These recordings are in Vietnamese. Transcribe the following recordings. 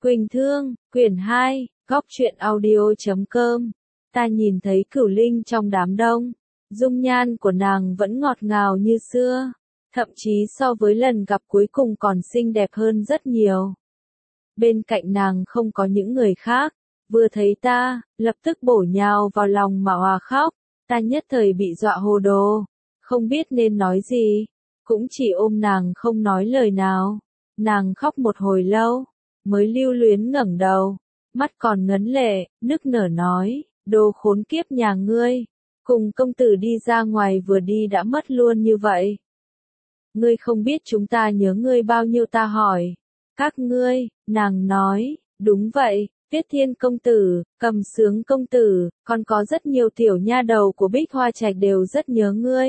Quỳnh Thương, quyển 2, góc truyện audio.com. Ta nhìn thấy Cửu Linh trong đám đông, dung nhan của nàng vẫn ngọt ngào như xưa, thậm chí so với lần gặp cuối cùng còn xinh đẹp hơn rất nhiều. Bên cạnh nàng không có những người khác, vừa thấy ta, lập tức bổ nhào vào lòng mà òa khóc, ta nhất thời bị dọa hồ đồ, không biết nên nói gì, cũng chỉ ôm nàng không nói lời nào. Nàng khóc một hồi lâu, mới lưu luyến ngẩng đầu, mắt còn ngấn lệ, nức nở nói, đồ khốn kiếp nhà ngươi, cùng công tử đi ra ngoài vừa đi đã mất luôn như vậy. Ngươi không biết chúng ta nhớ ngươi bao nhiêu ta hỏi. Các ngươi, nàng nói, đúng vậy, Tuyết Thiên công tử, Cầm Sướng công tử, còn có rất nhiều tiểu nha đầu của Bích Hoa Trạch đều rất nhớ ngươi.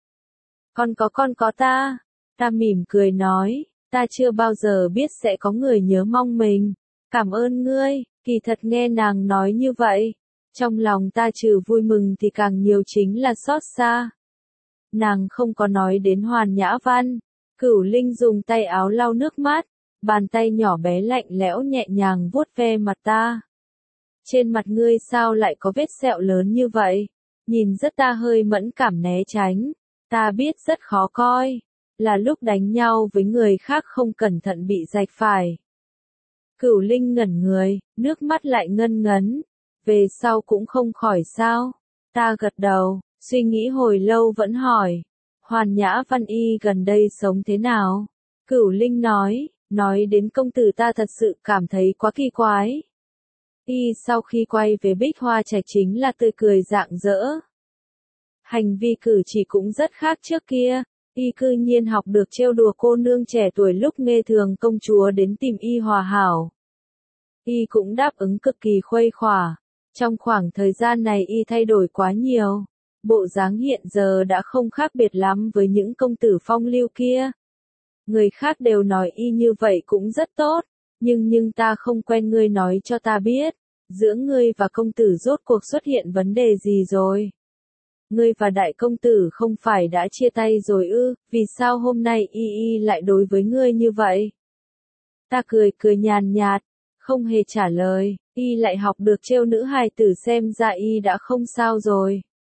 Còn có ta mỉm cười nói, ta chưa bao giờ biết sẽ có người nhớ mong mình. Cảm ơn ngươi. Kỳ thật nghe nàng nói như vậy, trong lòng ta trừ vui mừng thì càng nhiều chính là xót xa. Nàng không có nói đến Hoàn Nhã Văn. Cửu Linh dùng tay áo lau nước mắt, bàn tay nhỏ bé lạnh lẽo nhẹ nhàng vuốt ve mặt ta. Trên mặt ngươi sao lại có vết sẹo lớn như vậy? Nhìn rất ta hơi mẫn cảm né tránh. Ta biết rất khó coi, là lúc đánh nhau với người khác không cẩn thận bị rạch phải. Cửu Linh ngẩn người, nước mắt lại ngân ngấn. Về sau cũng không khỏi sao? Ta gật đầu, suy nghĩ hồi lâu vẫn hỏi. Hoàn Nhã Văn y gần đây sống thế nào? Cửu Linh nói đến công tử ta thật sự cảm thấy quá kỳ quái. Y sau khi quay về Bích Hoa Trạch chính là tươi cười rạng rỡ. Hành vi cử chỉ cũng rất khác trước kia. Y cư nhiên học được trêu đùa cô nương trẻ tuổi lúc nghe thường công chúa đến tìm Y hòa hảo. Y cũng đáp ứng cực kỳ khuây khỏa. Trong khoảng thời gian này Y thay đổi quá nhiều. Bộ dáng hiện giờ đã không khác biệt lắm với những công tử phong lưu kia. Người khác đều nói Y như vậy cũng rất tốt. Nhưng ta không quen, ngươi nói cho ta biết. Giữa ngươi và công tử rốt cuộc xuất hiện vấn đề gì rồi? Ngươi và đại công tử không phải đã chia tay rồi ư? Vì sao hôm nay Y lại đối với ngươi như vậy? Ta cười nhàn nhạt, không hề trả lời. Y lại học được trêu nữ hài tử, xem ra Y đã không sao rồi.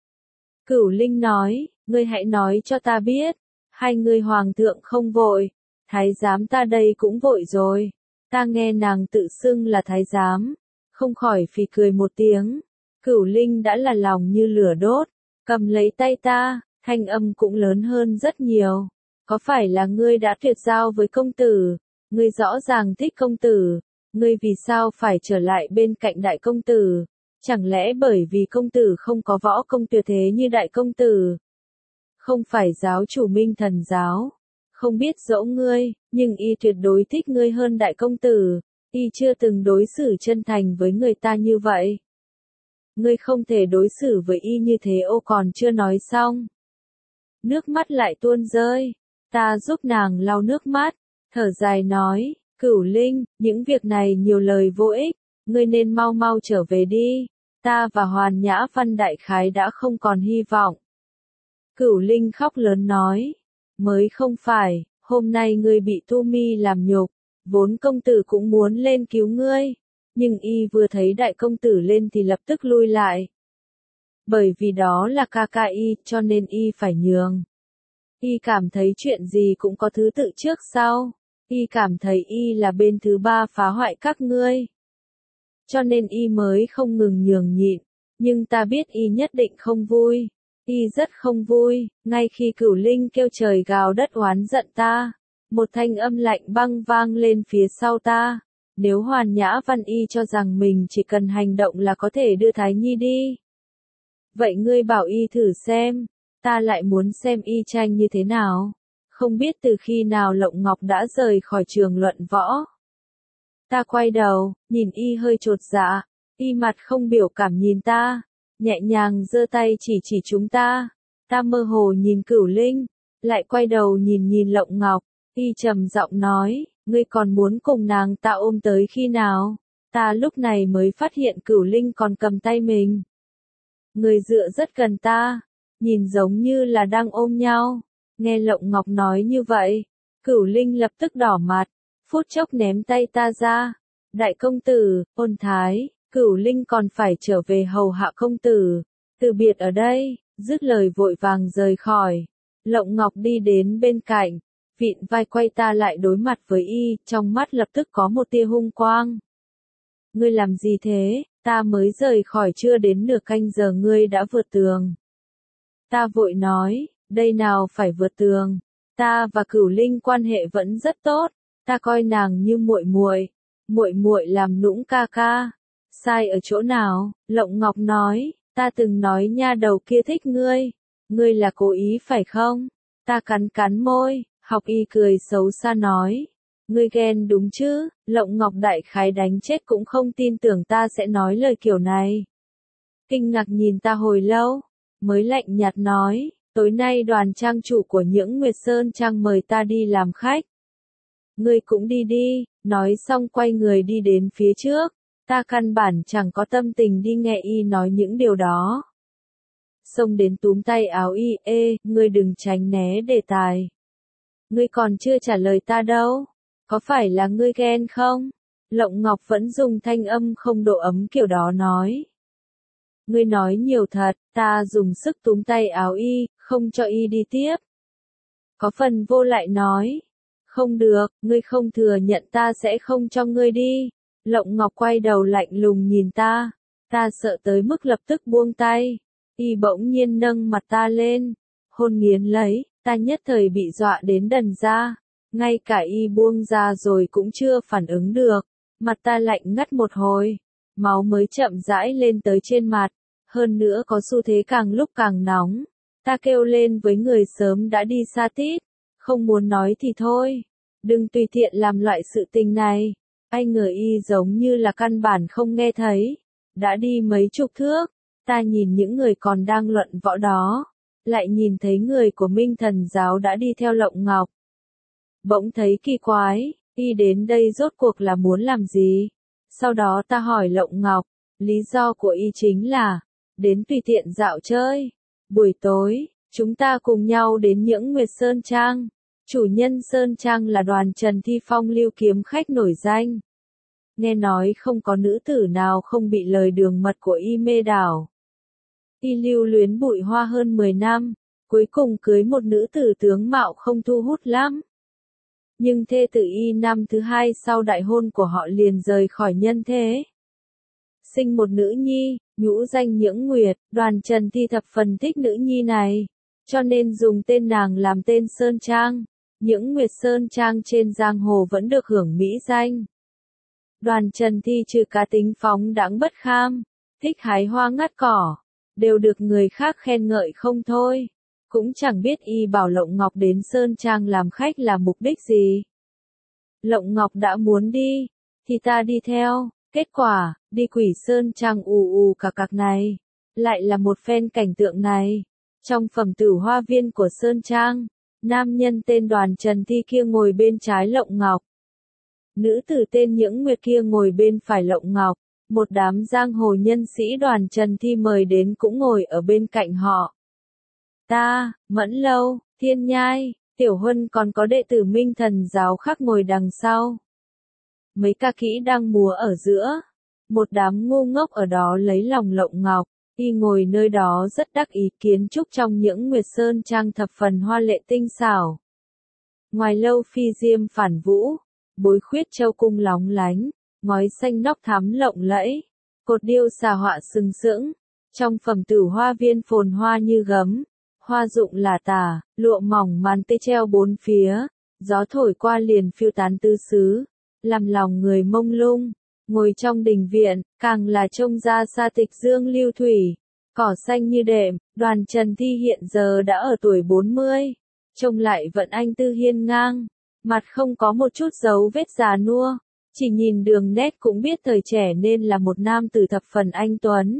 Cửu Linh nói, ngươi hãy nói cho ta biết. Hai người hoàng thượng không vội, thái giám ta đây cũng vội rồi. Ta nghe nàng tự xưng là thái giám, không khỏi phì cười một tiếng. Cửu Linh đã là lòng như lửa đốt, cầm lấy tay ta, thanh âm cũng lớn hơn rất nhiều. Có phải là ngươi đã tuyệt giao với công tử? Ngươi rõ ràng thích công tử, ngươi vì sao phải trở lại bên cạnh đại công tử? Chẳng lẽ bởi vì công tử không có võ công tuyệt thế như đại công tử? Không phải giáo chủ Minh Thần giáo, không biết dỗ ngươi, nhưng Y tuyệt đối thích ngươi hơn đại công tử. Y chưa từng đối xử chân thành với người ta như vậy. Ngươi không thể đối xử với Y như thế. Ô, còn chưa nói xong, nước mắt lại tuôn rơi. Ta giúp nàng lau nước mắt, thở dài nói, Cửu Linh, những việc này nhiều lời vô ích, ngươi nên mau mau trở về đi. Ta và Hoàn Nhã Văn đại khái đã không còn hy vọng. Cửu Linh khóc lớn nói, mới không phải, hôm nay ngươi bị Tu Mi làm nhục, vốn công tử cũng muốn lên cứu ngươi, nhưng Y vừa thấy đại công tử lên thì lập tức lui lại. Bởi vì đó là ca ca Y, cho nên Y phải nhường. Y cảm thấy chuyện gì cũng có thứ tự trước sau. Y cảm thấy Y là bên thứ ba phá hoại các ngươi. Cho nên Y mới không ngừng nhường nhịn. Nhưng ta biết Y nhất định không vui. Y rất không vui. Ngay khi Cửu Linh kêu trời gào đất oán giận ta, một thanh âm lạnh băng vang lên phía sau ta. Nếu Hoàn Nhã Văn Y cho rằng mình chỉ cần hành động là có thể đưa Thái Nhi đi, vậy ngươi bảo Y thử xem. Ta lại muốn xem Y tranh như thế nào. Không biết từ khi nào Lộng Ngọc đã rời khỏi trường luận võ. Ta quay đầu, nhìn Y hơi chột dạ. Y mặt không biểu cảm nhìn ta, nhẹ nhàng giơ tay chỉ chúng ta. Ta mơ hồ nhìn Cửu Linh, lại quay đầu nhìn Lộng Ngọc. Y trầm giọng nói, ngươi còn muốn cùng nàng ta ôm tới khi nào? Ta lúc này mới phát hiện Cửu Linh còn cầm tay mình. Người dựa rất gần ta, nhìn giống như là đang ôm nhau. Nghe Lộng Ngọc nói như vậy, Cửu Linh lập tức đỏ mặt, phút chốc ném tay ta ra, Đại công tử, ôn thái, Cửu Linh còn phải trở về hầu hạ công tử. Từ biệt ở đây, dứt lời vội vàng rời khỏi. Lộng Ngọc đi đến bên cạnh, vịn vai quay ta lại đối mặt với y, trong mắt lập tức có một tia hung quang. Ngươi làm gì thế, ta mới rời khỏi chưa đến nửa canh giờ ngươi đã vượt tường. Ta vội nói, đây nào phải vượt tường, ta và Cửu Linh quan hệ vẫn rất tốt, ta coi nàng như muội muội làm nũng ca ca. Sai ở chỗ nào? Lộng Ngọc nói, ta từng nói nha đầu kia thích ngươi là cố ý phải không? Ta cắn môi, học y cười xấu xa nói, ngươi ghen đúng chứ? Lộng Ngọc đại khái đánh chết cũng không tin tưởng ta sẽ nói lời kiểu này. Kinh ngạc nhìn ta hồi lâu, mới lạnh nhạt nói, tối nay đoàn trang chủ của những Nguyệt Sơn Trang mời ta đi làm khách. Ngươi cũng đi đi, nói xong quay người đi đến phía trước, ta căn bản chẳng có tâm tình đi nghe y nói những điều đó. Xông đến túm tay áo y, ngươi đừng tránh né đề tài. Ngươi còn chưa trả lời ta đâu, có phải là ngươi ghen không? Lộng Ngọc vẫn dùng thanh âm không độ ấm kiểu đó nói. Ngươi nói nhiều thật, ta dùng sức túm tay áo y, không cho y đi tiếp. Có phần vô lại nói, không được, ngươi không thừa nhận ta sẽ không cho ngươi đi. Lộng Ngọc quay đầu lạnh lùng nhìn ta sợ tới mức lập tức buông tay. Y bỗng nhiên nâng mặt ta lên, hôn nghiến lấy, ta nhất thời bị dọa đến đần ra, ngay cả y buông ra rồi cũng chưa phản ứng được, mặt ta lạnh ngắt một hồi, máu mới chậm rãi lên tới trên mặt, hơn nữa có xu thế càng lúc càng nóng, ta kêu lên với người sớm đã đi xa tít, không muốn nói thì thôi, đừng tùy tiện làm loại sự tình này, ai ngờ y giống như là căn bản không nghe thấy, đã đi mấy chục thước. Ta nhìn những người còn đang luận võ đó, lại nhìn thấy người của Minh Thần giáo đã đi theo Lộng Ngọc. Bỗng thấy kỳ quái, y đến đây rốt cuộc là muốn làm gì? Sau đó ta hỏi Lộng Ngọc, lý do của y chính là, đến tùy tiện dạo chơi. Buổi tối, chúng ta cùng nhau đến những Nguyệt Sơn Trang. Chủ nhân Sơn Trang là Đoàn Trần Thi Phong lưu kiếm khách nổi danh. Nghe nói không có nữ tử nào không bị lời đường mật của y mê đảo. Y lưu luyến Bụi Hoa hơn 10 năm, cuối cùng cưới một nữ tử tướng mạo không thu hút lắm. Nhưng thê tử y năm thứ 2 sau đại hôn của họ liền rời khỏi nhân thế. Sinh một nữ nhi, nhũ danh Nhưỡng Nguyệt, Đoàn Trần Thi thập phần thích nữ nhi này, cho nên dùng tên nàng làm tên Sơn Trang. Nhưỡng Nguyệt Sơn Trang trên giang hồ vẫn được hưởng mỹ danh. Đoàn Trần Thi trừ cá tính phóng đãng bất kham, thích hái hoa ngắt cỏ, đều được người khác khen ngợi không thôi. Cũng chẳng biết y bảo Lộng Ngọc đến Sơn Trang làm khách là mục đích gì. Lộng Ngọc đã muốn đi, thì ta đi theo, kết quả, đi Quỷ Sơn Trang ù cạc cạc này, lại là một phen cảnh tượng này. Trong phẩm tử hoa viên của Sơn Trang, nam nhân tên Đoàn Trần Thi kia ngồi bên trái Lộng Ngọc. Nữ tử tên Nhưỡng Nguyệt kia ngồi bên phải Lộng Ngọc. Một đám giang hồ nhân sĩ Đoàn Trần Thi mời đến cũng ngồi ở bên cạnh họ. Ta, Mẫn Lâu, Thiên Nhai, Tiểu Huân còn có đệ tử Minh Thần giáo khác ngồi đằng sau. Mấy ca kỹ đang múa ở giữa. Một đám ngu ngốc ở đó lấy lòng Lộng Ngọc. Y ngồi nơi đó rất đắc ý, kiến trúc trong những Nguyệt Sơn Trang thập phần hoa lệ tinh xảo. Ngoài lâu phi diêm phản vũ, bối khuyết châu cung lóng lánh. Ngói xanh nóc thắm lộng lẫy, cột điêu xà họa sừng sững, trong phẩm tử hoa viên phồn hoa như gấm, hoa rụng lả tả, lụa mỏng màn tê treo bốn phía, gió thổi qua liền phiêu tán tứ xứ, làm lòng người mông lung, ngồi trong đình viện, càng là trông ra xa tịch dương lưu thủy, cỏ xanh như đệm, Đoàn Trần Thi hiện giờ đã ở tuổi 40, trông lại vẫn anh tư hiên ngang, mặt không có một chút dấu vết già nua. Chỉ nhìn đường nét cũng biết thời trẻ nên là một nam tử thập phần anh tuấn.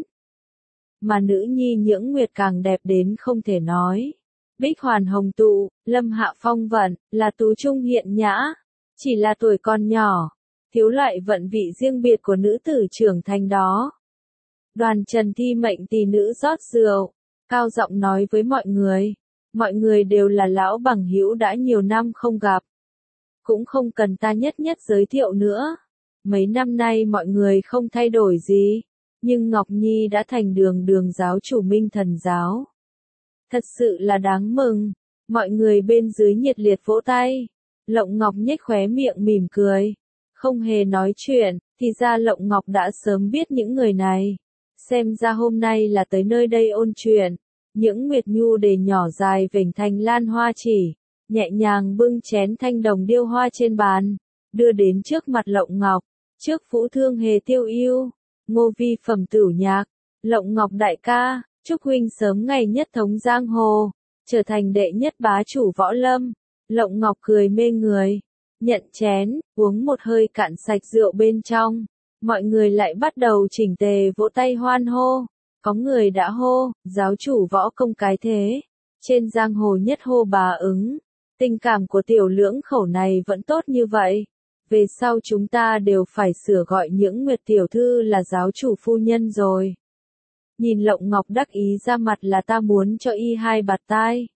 Mà nữ nhi Nhưỡng Nguyệt càng đẹp đến không thể nói. Bích hoàn hồng tụ, lâm hạ phong vận, là tú trung hiện nhã. Chỉ là tuổi còn nhỏ, thiếu loại vận vị riêng biệt của nữ tử trưởng thành đó. Đoàn Trần Thi mệnh tỷ nữ rót rượu, cao giọng nói với mọi người. Mọi người đều là lão bằng hữu đã nhiều năm không gặp. Cũng không cần ta nhất nhất giới thiệu nữa. Mấy năm nay mọi người không thay đổi gì, nhưng Ngọc Nhi đã thành đường giáo chủ Minh Thần giáo. Thật sự là đáng mừng, mọi người bên dưới nhiệt liệt vỗ tay. Lộng Ngọc nhếch khóe miệng mỉm cười, không hề nói chuyện, thì ra Lộng Ngọc đã sớm biết những người này. Xem ra hôm nay là tới nơi đây ôn chuyện. Những Nguyệt Nhu để nhỏ dài vểnh thành lan hoa chỉ, nhẹ nhàng bưng chén thanh đồng điêu hoa trên bàn, đưa đến trước mặt Lộng Ngọc. Trước Vũ Thương Hề Tiêu Yêu, Ngô Vi Phẩm Tửu Nhạc, Lộng Ngọc đại ca, chúc huynh sớm ngày nhất thống giang hồ, trở thành đệ nhất bá chủ võ lâm. Lộng Ngọc cười mê người, nhận chén, uống một hơi cạn sạch rượu bên trong. Mọi người lại bắt đầu chỉnh tề vỗ tay hoan hô. Có người đã hô, giáo chủ võ công cái thế. Trên giang hồ nhất hô bà ứng. Tình cảm của tiểu lưỡng khẩu này vẫn tốt như vậy. Về sau chúng ta đều phải sửa gọi những Nguyệt tiểu thư là giáo chủ phu nhân rồi. Nhìn Lộng Ngọc đắc ý ra mặt là ta muốn cho y hai bạt tai.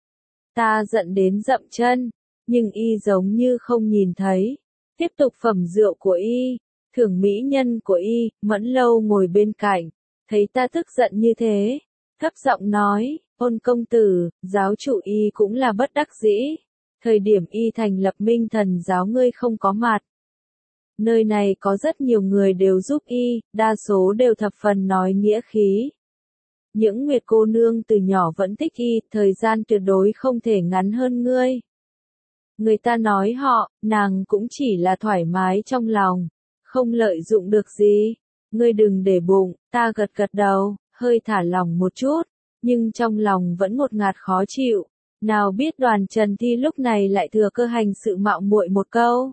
Ta giận đến dậm chân, nhưng y giống như không nhìn thấy. Tiếp tục phẩm rượu của y, thưởng mỹ nhân của y. Mẫn Lâu ngồi bên cạnh, thấy ta tức giận như thế, thấp giọng nói, Ôn công tử, giáo chủ y cũng là bất đắc dĩ. Thời điểm y thành lập Minh Thần giáo ngươi không có mặt. Nơi này có rất nhiều người đều giúp y, đa số đều thập phần nói nghĩa khí. Những Nguyệt cô nương từ nhỏ vẫn thích y, thời gian tuyệt đối không thể ngắn hơn ngươi. Người ta nói họ, nàng cũng chỉ là thoải mái trong lòng, không lợi dụng được gì. Ngươi đừng để bụng, ta gật gật đầu, hơi thả lòng một chút, nhưng trong lòng vẫn ngột ngạt khó chịu. Nào biết Đoàn Trần Thi lúc này lại thừa cơ hành sự mạo muội một câu.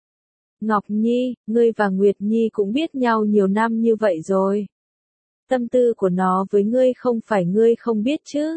Ngọc Nhi, ngươi và Nguyệt Nhi cũng biết nhau nhiều năm như vậy rồi. Tâm tư của nó với ngươi không phải ngươi không biết chứ.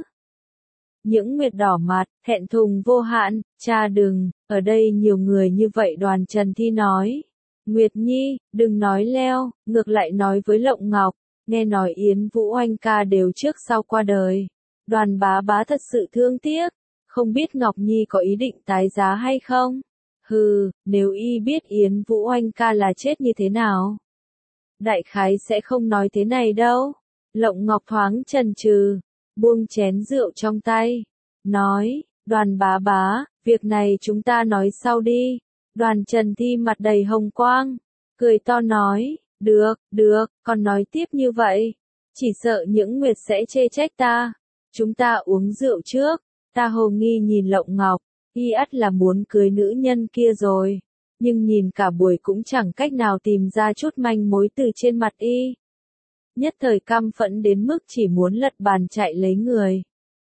Những Nguyệt đỏ mặt, thẹn thùng vô hạn, cha đừng, ở đây nhiều người như vậy. Đoàn Trần Thi nói. Nguyệt Nhi, đừng nói leo, ngược lại nói với Lộng Ngọc, nghe nói Yến Vũ Oanh ca đều trước sau qua đời. Đoàn bá bá thật sự thương tiếc, không biết Ngọc Nhi có ý định tái giá hay không? Hừ, nếu y biết Yến Vũ Oanh ca là chết như thế nào? Đại khái sẽ không nói thế này đâu. Lộng Ngọc thoáng chần chừ, buông chén rượu trong tay, nói, Đoàn bá bá, việc này chúng ta nói sau đi. Đoàn Trần Thi mặt đầy hồng quang, cười to nói, được, còn nói tiếp như vậy, chỉ sợ những Nguyệt sẽ chê trách ta. Chúng ta uống rượu trước. Ta hồ nghi nhìn Lộng Ngọc, y ắt là muốn cưới nữ nhân kia rồi, nhưng nhìn cả buổi cũng chẳng cách nào tìm ra chút manh mối từ trên mặt y. Nhất thời căm phẫn đến mức chỉ muốn lật bàn chạy lấy người.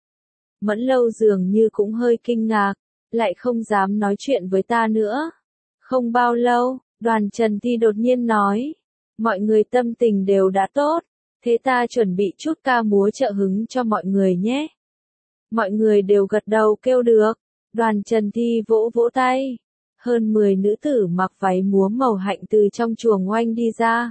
Mẫn Lâu dường như cũng hơi kinh ngạc, lại không dám nói chuyện với ta nữa. Không bao lâu, Đoàn Trần Thi đột nhiên nói, mọi người tâm tình đều đã tốt, thế ta chuẩn bị chút ca múa trợ hứng cho mọi người nhé. Mọi người đều gật đầu kêu được. Đoàn Trần Thi vỗ vỗ tay. Hơn 10 nữ tử mặc váy múa màu hạnh từ trong chuồng oanh đi ra.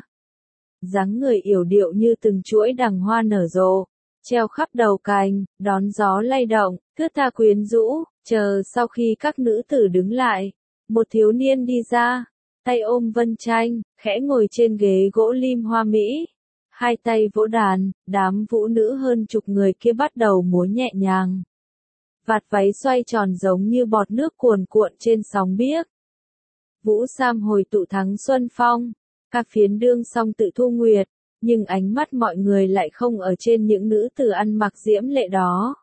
Dáng người yểu điệu như từng chuỗi đằng hoa nở rộ, treo khắp đầu cành, đón gió lay động, thướt tha quyến rũ. Chờ sau khi các nữ tử đứng lại, một thiếu niên đi ra, tay ôm vân tranh, khẽ ngồi trên ghế gỗ lim hoa mỹ. Hai tay vỗ đàn, đám vũ nữ hơn chục người kia bắt đầu múa nhẹ nhàng. Vạt váy xoay tròn giống như bọt nước cuồn cuộn trên sóng biếc. Vũ Sam hồi tụ thắng xuân phong, ca phiến đương song tự thu nguyệt, nhưng ánh mắt mọi người lại không ở trên những nữ tử ăn mặc diễm lệ đó.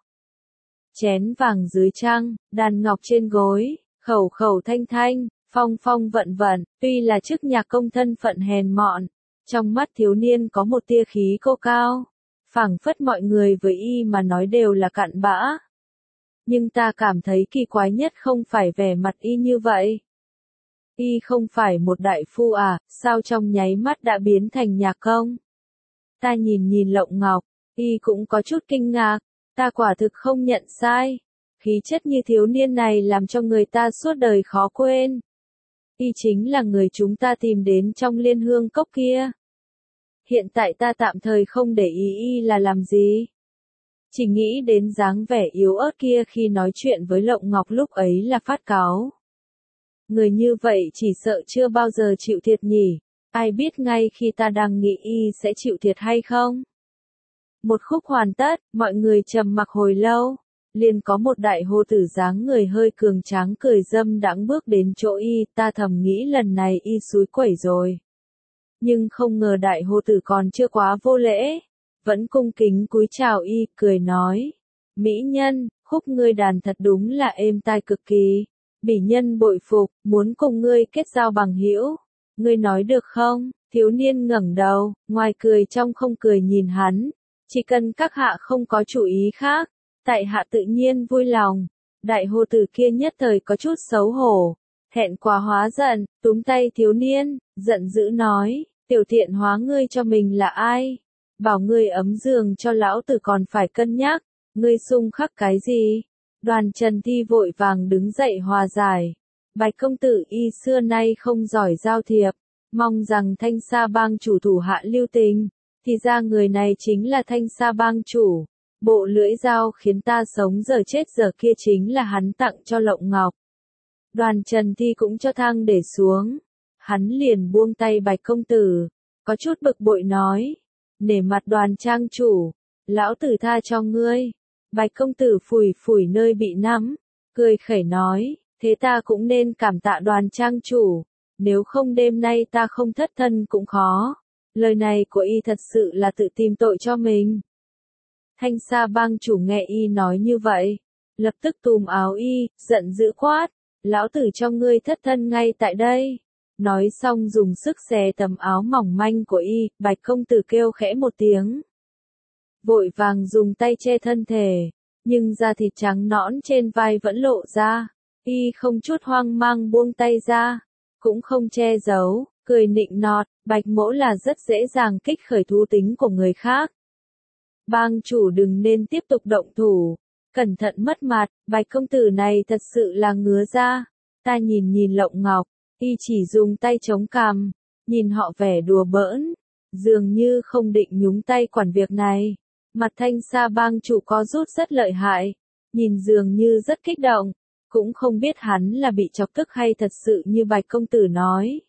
Chén vàng dưới trăng, đàn ngọc trên gối, khẩu khẩu thanh thanh, phong phong vận vận, tuy là chức nhạc công thân phận hèn mọn. Trong mắt thiếu niên có một tia khí cô cao, phảng phất mọi người với y mà nói đều là cặn bã. Nhưng ta cảm thấy kỳ quái nhất không phải vẻ mặt y như vậy. Y không phải một đại phu à, sao trong nháy mắt đã biến thành nhạc công? Ta nhìn Lộng Ngọc, y cũng có chút kinh ngạc, ta quả thực không nhận sai. Khí chất như thiếu niên này làm cho người ta suốt đời khó quên. Y chính là người chúng ta tìm đến trong Liên Hương Cốc kia. Hiện tại ta tạm thời không để ý y là làm gì. Chỉ nghĩ đến dáng vẻ yếu ớt kia khi nói chuyện với Lộng Ngọc lúc ấy là phát cáu. Người như vậy chỉ sợ chưa bao giờ chịu thiệt nhỉ, ai biết ngay khi ta đang nghĩ y sẽ chịu thiệt hay không. Một khúc hoàn tất, mọi người trầm mặc hồi lâu, liền có một đại hồ tử dáng người hơi cường tráng cười dâm đãng bước đến chỗ y, ta thầm nghĩ lần này y xúi quẩy rồi. Nhưng không ngờ đại hồ tử còn chưa quá vô lễ, vẫn cung kính cúi chào y, cười nói, mỹ nhân, khúc ngươi đàn thật đúng là êm tai cực kỳ, bỉ nhân bội phục, muốn cùng ngươi kết giao bằng hữu, ngươi nói được không? Thiếu niên ngẩng đầu, ngoài cười trong không cười nhìn hắn, chỉ cần các hạ không có chủ ý khác, tại hạ tự nhiên vui lòng. Đại hồ tử kia nhất thời có chút xấu hổ, thẹn quá hóa giận, túm tay thiếu niên, giận dữ nói, tiểu thiện hóa ngươi cho mình là ai? Bảo ngươi ấm giường cho lão tử còn phải cân nhắc, ngươi xung khắc cái gì? Đoàn Trần Thi vội vàng đứng dậy hòa giải. Bạch công tử y xưa nay không giỏi giao thiệp, mong rằng Thanh Sa bang chủ thủ hạ lưu tình, thì ra người này chính là Thanh Sa bang chủ. Bộ lưỡi dao khiến ta sống giờ chết giờ kia chính là hắn tặng cho Lộng Ngọc. Đoàn Trần Thi cũng cho thang để xuống. Hắn liền buông tay Bạch công tử, có chút bực bội nói, nể mặt Đoàn trang chủ, lão tử tha cho ngươi. Bạch công tử phủi phủi nơi bị nắm, cười khẩy nói, thế ta cũng nên cảm tạ Đoàn trang chủ, nếu không đêm nay ta không thất thân cũng khó. Lời này của y thật sự là tự tìm tội cho mình. Thanh Sa bang chủ nghe y nói như vậy, lập tức túm áo y, giận dữ quát, lão tử cho ngươi thất thân ngay tại đây. Nói xong dùng sức xé tấm áo mỏng manh của y, Bạch công tử kêu khẽ một tiếng. Vội vàng dùng tay che thân thể, nhưng da thịt trắng nõn trên vai vẫn lộ ra, y không chút hoang mang buông tay ra, cũng không che giấu, cười nịnh nọt, Bạch mỗ là rất dễ dàng kích khởi thú tính của người khác. Bang chủ đừng nên tiếp tục động thủ, cẩn thận mất mặt, Bạch công tử này thật sự là ngứa da. Ta nhìn nhìn Lộng Ngọc, y chỉ dùng tay chống cằm, nhìn họ vẻ đùa bỡn, dường như không định nhúng tay quản việc này. Mặt Thanh Sa bang chủ có rút rất lợi hại, nhìn dường như rất kích động, cũng không biết hắn là bị chọc tức hay thật sự như Bạch công tử nói.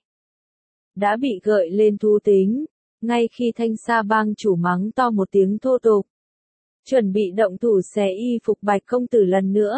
Đã bị gợi lên thú tính, ngay khi Thanh Sa bang chủ mắng to một tiếng thô tục, chuẩn bị động thủ xé y phục Bạch công tử lần nữa.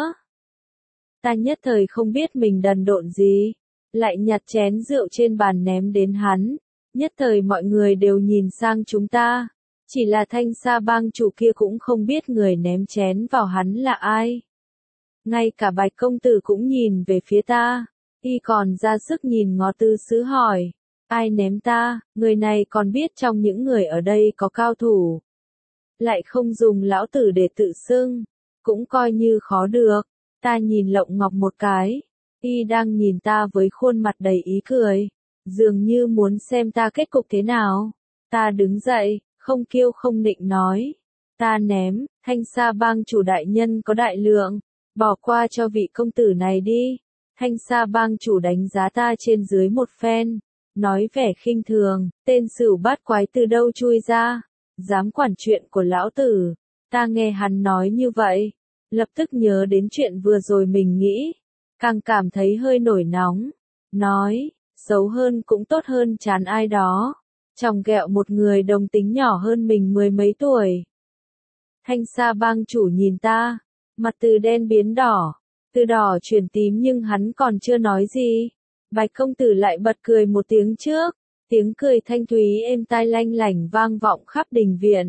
Ta nhất thời không biết mình đần độn gì, lại nhặt chén rượu trên bàn ném đến hắn, nhất thời mọi người đều nhìn sang chúng ta, chỉ là Thanh Sa bang chủ kia cũng không biết người ném chén vào hắn là ai. Ngay cả Bạch công tử cũng nhìn về phía ta, y còn ra sức nhìn Ngó Tư Sứ hỏi, ai ném ta? Người này còn biết trong những người ở đây có cao thủ, lại không dùng lão tử để tự xưng, cũng coi như khó được. Ta nhìn Lộng Ngọc một cái, y đang nhìn ta với khuôn mặt đầy ý cười, dường như muốn xem ta kết cục thế nào. Ta đứng dậy, không kiêu không nịnh nói, ta ném, Thanh Sa bang chủ đại nhân có đại lượng, bỏ qua cho vị công tử này đi. Thanh Sa bang chủ đánh giá ta trên dưới một phen, nói vẻ khinh thường, tên sửu bát quái từ đâu chui ra, dám quản chuyện của lão tử. Ta nghe hắn nói như vậy, lập tức nhớ đến chuyện vừa rồi mình nghĩ, càng cảm thấy hơi nổi nóng, nói, xấu hơn cũng tốt hơn chán ai đó, chòng ghẹo một người đồng tính nhỏ hơn mình mười mấy tuổi. Thanh Sa bang chủ nhìn ta, mặt từ đen biến đỏ, từ đỏ chuyển tím nhưng hắn còn chưa nói gì. Bạch công tử lại bật cười một tiếng trước, tiếng cười thanh thúy êm tai lanh lảnh vang vọng khắp đình viện.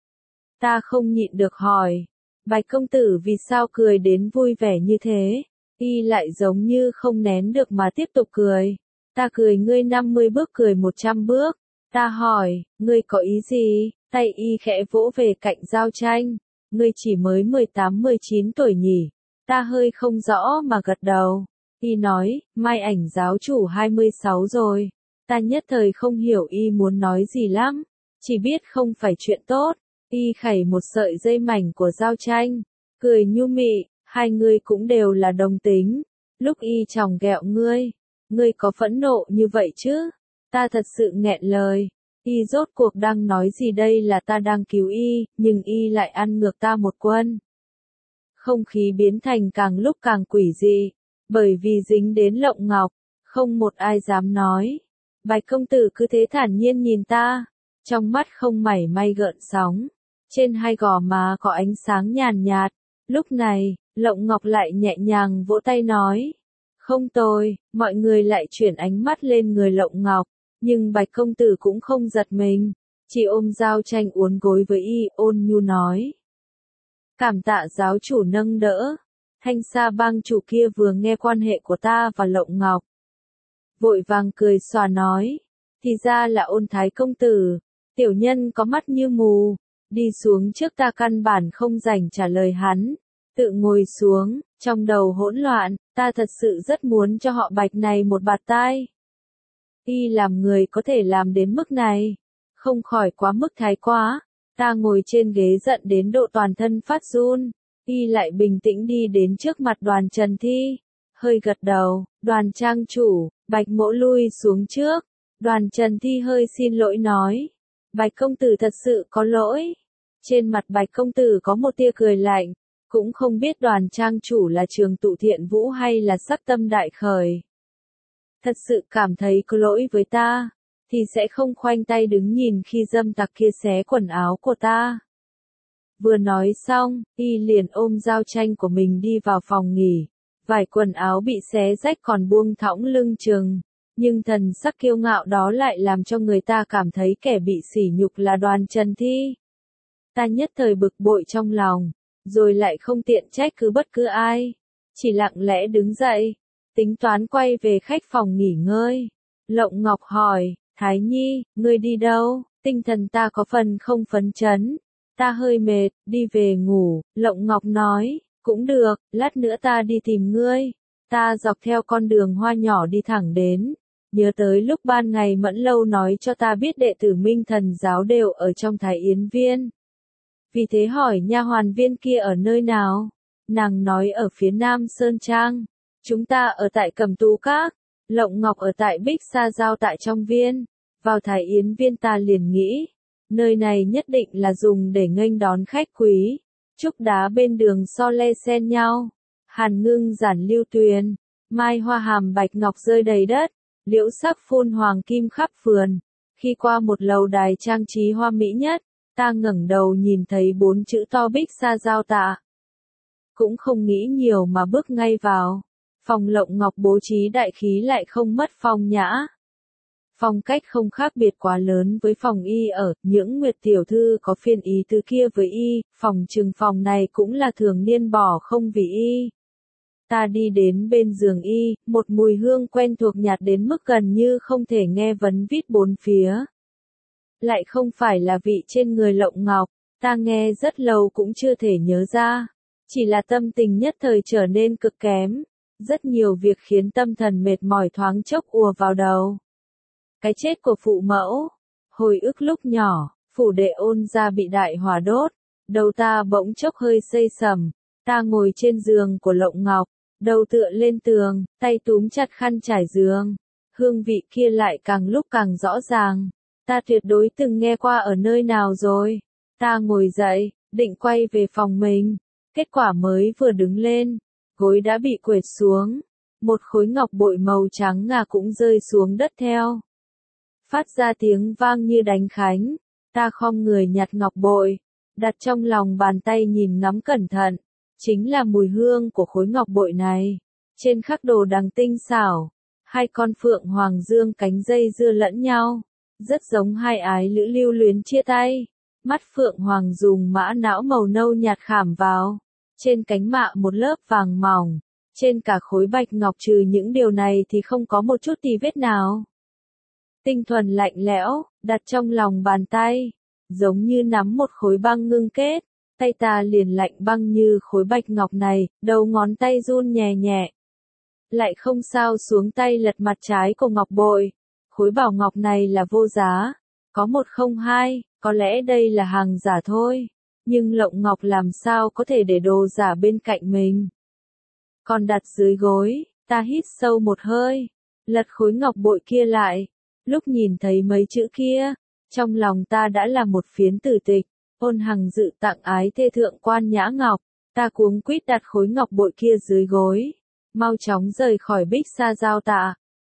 Ta không nhịn được hỏi, Bạch công tử vì sao cười đến vui vẻ như thế? Y lại giống như không nén được mà tiếp tục cười. Ta cười ngươi 50 bước cười 100 bước. Ta hỏi, ngươi có ý gì? Tay y khẽ vỗ về cạnh Giao Tranh. Ngươi chỉ mới 18-19 tuổi nhỉ? Ta hơi không rõ mà gật đầu. Y nói, Mai Ảnh giáo chủ 26 rồi. Ta nhất thời không hiểu y muốn nói gì lắm. Chỉ biết không phải chuyện tốt. Y khẩy một sợi dây mảnh của Giao Tranh, cười nhu mị, hai người cũng đều là đồng tính. Lúc y chòng ghẹo ngươi có phẫn nộ như vậy chứ? Ta thật sự nghẹn lời. Y rốt cuộc đang nói gì đây, là ta đang cứu y, nhưng y lại ăn ngược ta một quân. Không khí biến thành càng lúc càng quỷ dị, bởi vì dính đến Lộng Ngọc, Không một ai dám nói. Bạch công tử cứ thế thản nhiên nhìn ta, trong mắt không mảy may gợn sóng, trên hai gò má có ánh sáng nhàn nhạt. Lúc này, Lộng Ngọc lại nhẹ nhàng vỗ tay nói, không tồi, mọi người lại chuyển ánh mắt lên người Lộng Ngọc, nhưng Bạch công tử cũng không giật mình, chỉ ôm dao tranh uốn gối với y, ôn nhu nói. Cảm tạ giáo chủ nâng đỡ, Thanh Sa bang chủ kia vừa nghe quan hệ của ta và Lộng Ngọc. Vội vàng cười xòa nói, thì ra là Ôn Thái công tử, tiểu nhân có mắt như mù, đi xuống trước ta căn bản không rảnh trả lời hắn, tự ngồi xuống, trong đầu hỗn loạn, ta thật sự rất muốn cho họ Bạch này một bạt tai. Y làm người có thể làm đến mức này, không khỏi quá mức thái quá, ta ngồi trên ghế giận đến độ toàn thân phát run, y lại bình tĩnh đi đến trước mặt Đoàn Trần Thi, hơi gật đầu, Đoàn trang chủ, Bạch mỗ lui xuống trước, Đoàn Trần Thi hơi xin lỗi nói, Bạch công tử thật sự có lỗi, trên mặt Bạch công tử có một tia cười lạnh, cũng không biết Đoàn trang chủ là Trường Tụ Thiện Vũ hay là Sắc Tâm Đại Khởi. Thật sự cảm thấy có lỗi với ta, thì sẽ không khoanh tay đứng nhìn khi dâm tặc kia xé quần áo của ta. Vừa nói xong, y liền ôm dao tranh của mình đi vào phòng nghỉ, vải quần áo bị xé rách còn buông thõng lưng chừng, nhưng thần sắc kiêu ngạo đó lại làm cho người ta cảm thấy kẻ bị sỉ nhục là Đoàn Trần Thi. Ta nhất thời bực bội trong lòng, rồi lại không tiện trách cứ bất cứ ai, chỉ lặng lẽ đứng dậy, tính toán quay về khách phòng nghỉ ngơi. Lộng Ngọc hỏi, Thái Nhi, ngươi đi đâu? Tinh thần ta có phần không phấn chấn. Ta hơi mệt, đi về ngủ. Lộng Ngọc nói, cũng được, lát nữa ta đi tìm ngươi. Ta dọc theo con đường hoa nhỏ đi thẳng đến. Nhớ tới lúc ban ngày Mẫn Lâu nói cho ta biết đệ tử Minh Thần giáo đều ở trong Thái Yến Viên. Vì thế hỏi nha hoàn viên kia ở nơi nào? Nàng nói ở phía Nam Sơn Trang. Chúng ta ở tại Cẩm Tú Các. Lộng Ngọc ở tại Bích Sa Giao tại trong viên. Vào Thái Yến Viên ta liền nghĩ, nơi này nhất định là dùng để nghênh đón khách quý. Trúc đá bên đường so le xen nhau, hàn ngưng giản lưu tuyền, mai hoa hàm bạch ngọc rơi đầy đất, liễu sắc phun hoàng kim khắp vườn. Khi qua một lầu đài trang trí hoa mỹ nhất, ta ngẩng đầu nhìn thấy 4 chữ to Bích Sa Giao tạ. Cũng không nghĩ nhiều mà bước ngay vào. Phòng Lộng Ngọc bố trí đại khí lại không mất phong nhã. Phong cách không khác biệt quá lớn với phòng y ở, những nguyệt tiểu thư có phiên ý tứ kia với y, phòng trừng phòng này cũng là thường niên bỏ không vì y. Ta đi đến bên giường y, một mùi hương quen thuộc nhạt đến mức gần như không thể nghe vấn vít bốn phía. Lại không phải là vị trên người Lộng Ngọc, ta nghe rất lâu cũng chưa thể nhớ ra. Chỉ là tâm tình nhất thời trở nên cực kém. Rất nhiều việc khiến tâm thần mệt mỏi thoáng chốc ùa vào đầu. Cái chết của phụ mẫu. Hồi ức lúc nhỏ, phủ đệ Ôn gia bị đại hỏa đốt. Đầu ta bỗng chốc hơi xây sầm. Ta ngồi trên giường của Lộng Ngọc, đầu tựa lên tường, tay túm chặt khăn trải giường. Hương vị kia lại càng lúc càng rõ ràng. Ta tuyệt đối từng nghe qua ở nơi nào rồi. Ta ngồi dậy, định quay về phòng mình. Kết quả mới vừa đứng lên, gối đã bị quệt xuống. Một khối ngọc bội màu trắng ngà cũng rơi xuống đất theo. Phát ra tiếng vang như đánh khánh. Ta khom người nhặt ngọc bội, đặt trong lòng bàn tay nhìn ngắm cẩn thận. Chính là mùi hương của khối ngọc bội này. Trên khắc đồ đằng tinh xảo, hai con phượng hoàng dương cánh dây dưa lẫn nhau. Rất giống hai ái lữ lưu luyến chia tay. Mắt phượng hoàng dùng mã não màu nâu nhạt khảm vào. Trên cánh mạ một lớp vàng mỏng. Trên cả khối bạch ngọc trừ những điều này thì không có một chút tì vết nào. Tinh thuần lạnh lẽo, đặt trong lòng bàn tay. Giống như nắm một khối băng ngưng kết. Tay ta liền lạnh băng như khối bạch ngọc này, đầu ngón tay run nhẹ nhẹ. Lại không sao xuống tay lật mặt trái của ngọc bội. Khối bảo ngọc này là vô giá. Có 102, có lẽ đây là hàng giả thôi. Nhưng Lộng Ngọc làm sao có thể để đồ giả bên cạnh mình. Còn đặt dưới gối, ta hít sâu một hơi. Lật khối ngọc bội kia lại. Lúc nhìn thấy mấy chữ kia, trong lòng ta đã là một phiến tử tịch. Ôn Hằng dự tặng ái thê thượng quan nhã ngọc. Ta cuống quýt đặt khối ngọc bội kia dưới gối. Mau chóng rời khỏi Bích Sa Giao tạ.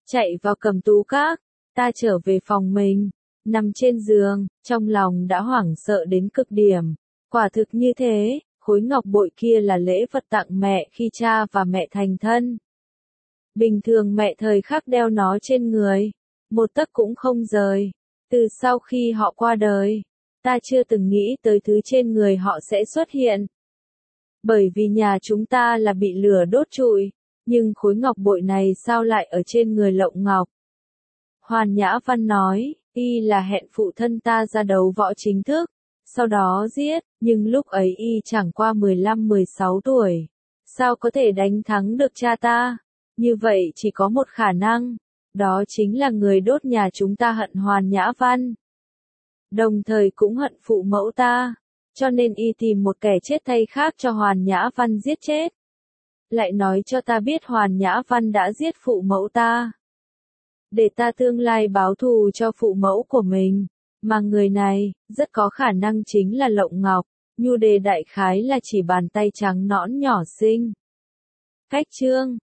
chạy vào Cẩm Tú Các. Ta trở về phòng mình, nằm trên giường, trong lòng đã hoảng sợ đến cực điểm. Quả thực như thế, khối ngọc bội kia là lễ vật tặng mẹ khi cha và mẹ thành thân. Bình thường mẹ thời khắc đeo nó trên người, một tấc cũng không rời. Từ sau khi họ qua đời, ta chưa từng nghĩ tới thứ trên người họ sẽ xuất hiện. Bởi vì nhà chúng ta là bị lửa đốt trụi, nhưng khối ngọc bội này sao lại ở trên người Lộng Ngọc? Hoàn Nhã Văn nói, y là hẹn phụ thân ta ra đấu võ chính thức, sau đó giết, nhưng lúc ấy y chẳng qua 15-16 tuổi. Sao có thể đánh thắng được cha ta? Như vậy chỉ có một khả năng, đó chính là người đốt nhà chúng ta hận Hoàn Nhã Văn. Đồng thời cũng hận phụ mẫu ta, cho nên y tìm một kẻ chết thay khác cho Hoàn Nhã Văn giết chết. Lại nói cho ta biết Hoàn Nhã Văn đã giết phụ mẫu ta, để ta tương lai báo thù cho phụ mẫu của mình, mà người này, rất có khả năng chính là Lộng Ngọc, nhu đề đại khái là chỉ bàn tay trắng nõn nhỏ xinh. Cách chương